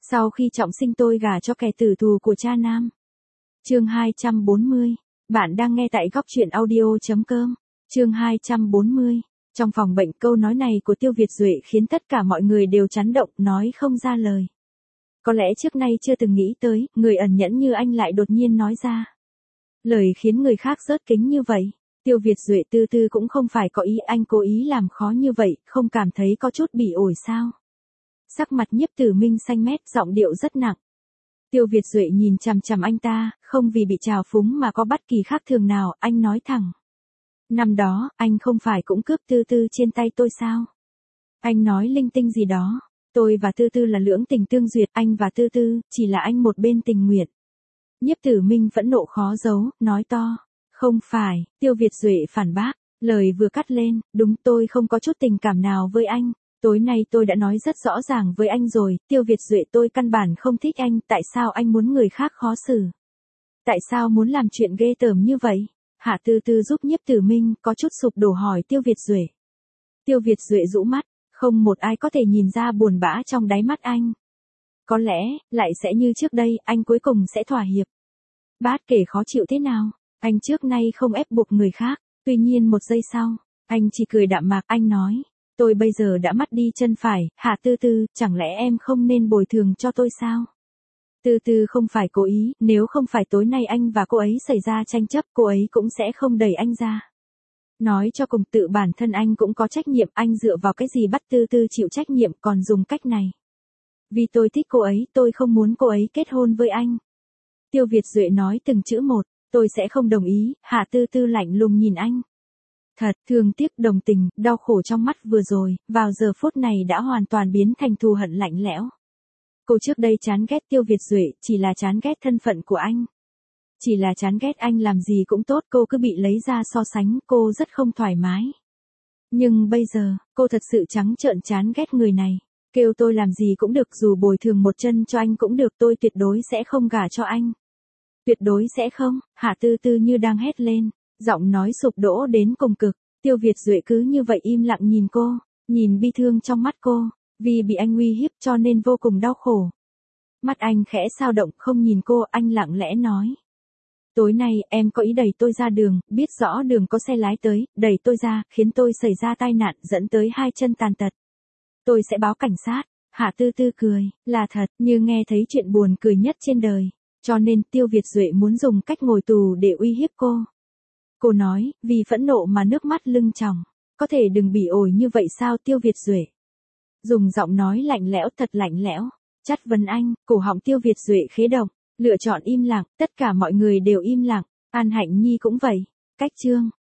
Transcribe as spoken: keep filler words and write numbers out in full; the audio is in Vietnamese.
Sau khi trọng sinh tôi gả cho kẻ tử thù của cha nam. Chương hai trăm bốn mươi. Bạn đang nghe tại góc truyện audio.com. Chương hai trăm bốn mươi. Trong phòng bệnh, câu nói này của Tiêu Việt Duệ khiến tất cả mọi người đều chấn động, nói không ra lời. Có lẽ trước nay chưa từng nghĩ tới, người ẩn nhẫn như anh lại đột nhiên nói ra lời khiến người khác rớt kính như vậy. Tiêu Việt Duệ tư tư cũng không phải có ý, anh cố ý làm khó như vậy, không cảm thấy có chút bị ổi sao? Sắc mặt Nhiếp Tử Minh xanh mét, giọng điệu rất nặng. Tiêu Việt Duệ nhìn chằm chằm anh ta, không vì bị trào phúng mà có bất kỳ khác thường nào, anh nói thẳng. Năm đó, anh không phải cũng cướp Tư Tư trên tay tôi sao? Anh nói linh tinh gì đó, tôi và Tư Tư là lưỡng tình tương duyệt, anh và Tư Tư, chỉ là anh một bên tình nguyện. Nhiếp Tử Minh phẫn nộ khó giấu, nói to. Không phải, Tiêu Việt Duệ phản bác, lời vừa cắt lên, đúng tôi không có chút tình cảm nào với anh. Tối nay tôi đã nói rất rõ ràng với anh rồi, Tiêu Việt Duệ tôi căn bản không thích anh, tại sao anh muốn người khác khó xử? Tại sao muốn làm chuyện ghê tởm như vậy? Hạ Tư Tư giúp Nhiếp Tử Minh có chút sụp đổ hỏi Tiêu Việt Duệ. Tiêu Việt Duệ rũ mắt, không một ai có thể nhìn ra buồn bã trong đáy mắt anh. Có lẽ, lại sẽ như trước đây, anh cuối cùng sẽ thỏa hiệp. Bát kể khó chịu thế nào, anh trước nay không ép buộc người khác, tuy nhiên một giây sau, anh chỉ cười đạm mạc, anh nói. Tôi bây giờ đã mất đi chân phải, Hạ Tư Tư, chẳng lẽ em không nên bồi thường cho tôi sao? Tư Tư không phải cố ý, nếu không phải tối nay anh và cô ấy xảy ra tranh chấp, cô ấy cũng sẽ không đẩy anh ra. Nói cho cùng tự bản thân anh cũng có trách nhiệm, anh dựa vào cái gì bắt Tư Tư chịu trách nhiệm còn dùng cách này. Vì tôi thích cô ấy, tôi không muốn cô ấy kết hôn với anh. Tiêu Việt Duệ nói từng chữ một, tôi sẽ không đồng ý, Hạ Tư Tư lạnh lùng nhìn anh. Thật, thương tiếc, đồng tình, đau khổ trong mắt vừa rồi, vào giờ phút này đã hoàn toàn biến thành thù hận lạnh lẽo. Cô trước đây chán ghét Tiêu Việt Duệ, chỉ là chán ghét thân phận của anh. Chỉ là chán ghét anh làm gì cũng tốt, cô cứ bị lấy ra so sánh, cô rất không thoải mái. Nhưng bây giờ, cô thật sự trắng trợn chán ghét người này. Kêu tôi làm gì cũng được, dù bồi thường một chân cho anh cũng được, tôi tuyệt đối sẽ không gả cho anh. Tuyệt đối sẽ không, Hạ Tư Tư như đang hét lên, giọng nói sụp đổ đến cùng cực. Tiêu Việt Duệ cứ như vậy im lặng nhìn cô, nhìn bi thương trong mắt cô, vì bị anh uy hiếp cho nên vô cùng đau khổ. Mắt anh khẽ dao động, không nhìn cô, anh lặng lẽ nói. Tối nay, em có ý đẩy tôi ra đường, biết rõ đường có xe lái tới, đẩy tôi ra, khiến tôi xảy ra tai nạn, dẫn tới hai chân tàn tật. Tôi sẽ báo cảnh sát. Hạ Tư Tư cười, là thật, như nghe thấy chuyện buồn cười nhất trên đời. Cho nên Tiêu Việt Duệ muốn dùng cách ngồi tù để uy hiếp cô. Cô nói, vì phẫn nộ mà nước mắt lưng tròng. Có thể đừng bị ổi như vậy sao Tiêu Việt Duệ? Dùng giọng nói lạnh lẽo, thật lạnh lẽo. Chất vấn anh, cổ họng Tiêu Việt Duệ khế động, lựa chọn im lặng, tất cả mọi người đều im lặng. An Hạnh Nhi cũng vậy. Cách chương.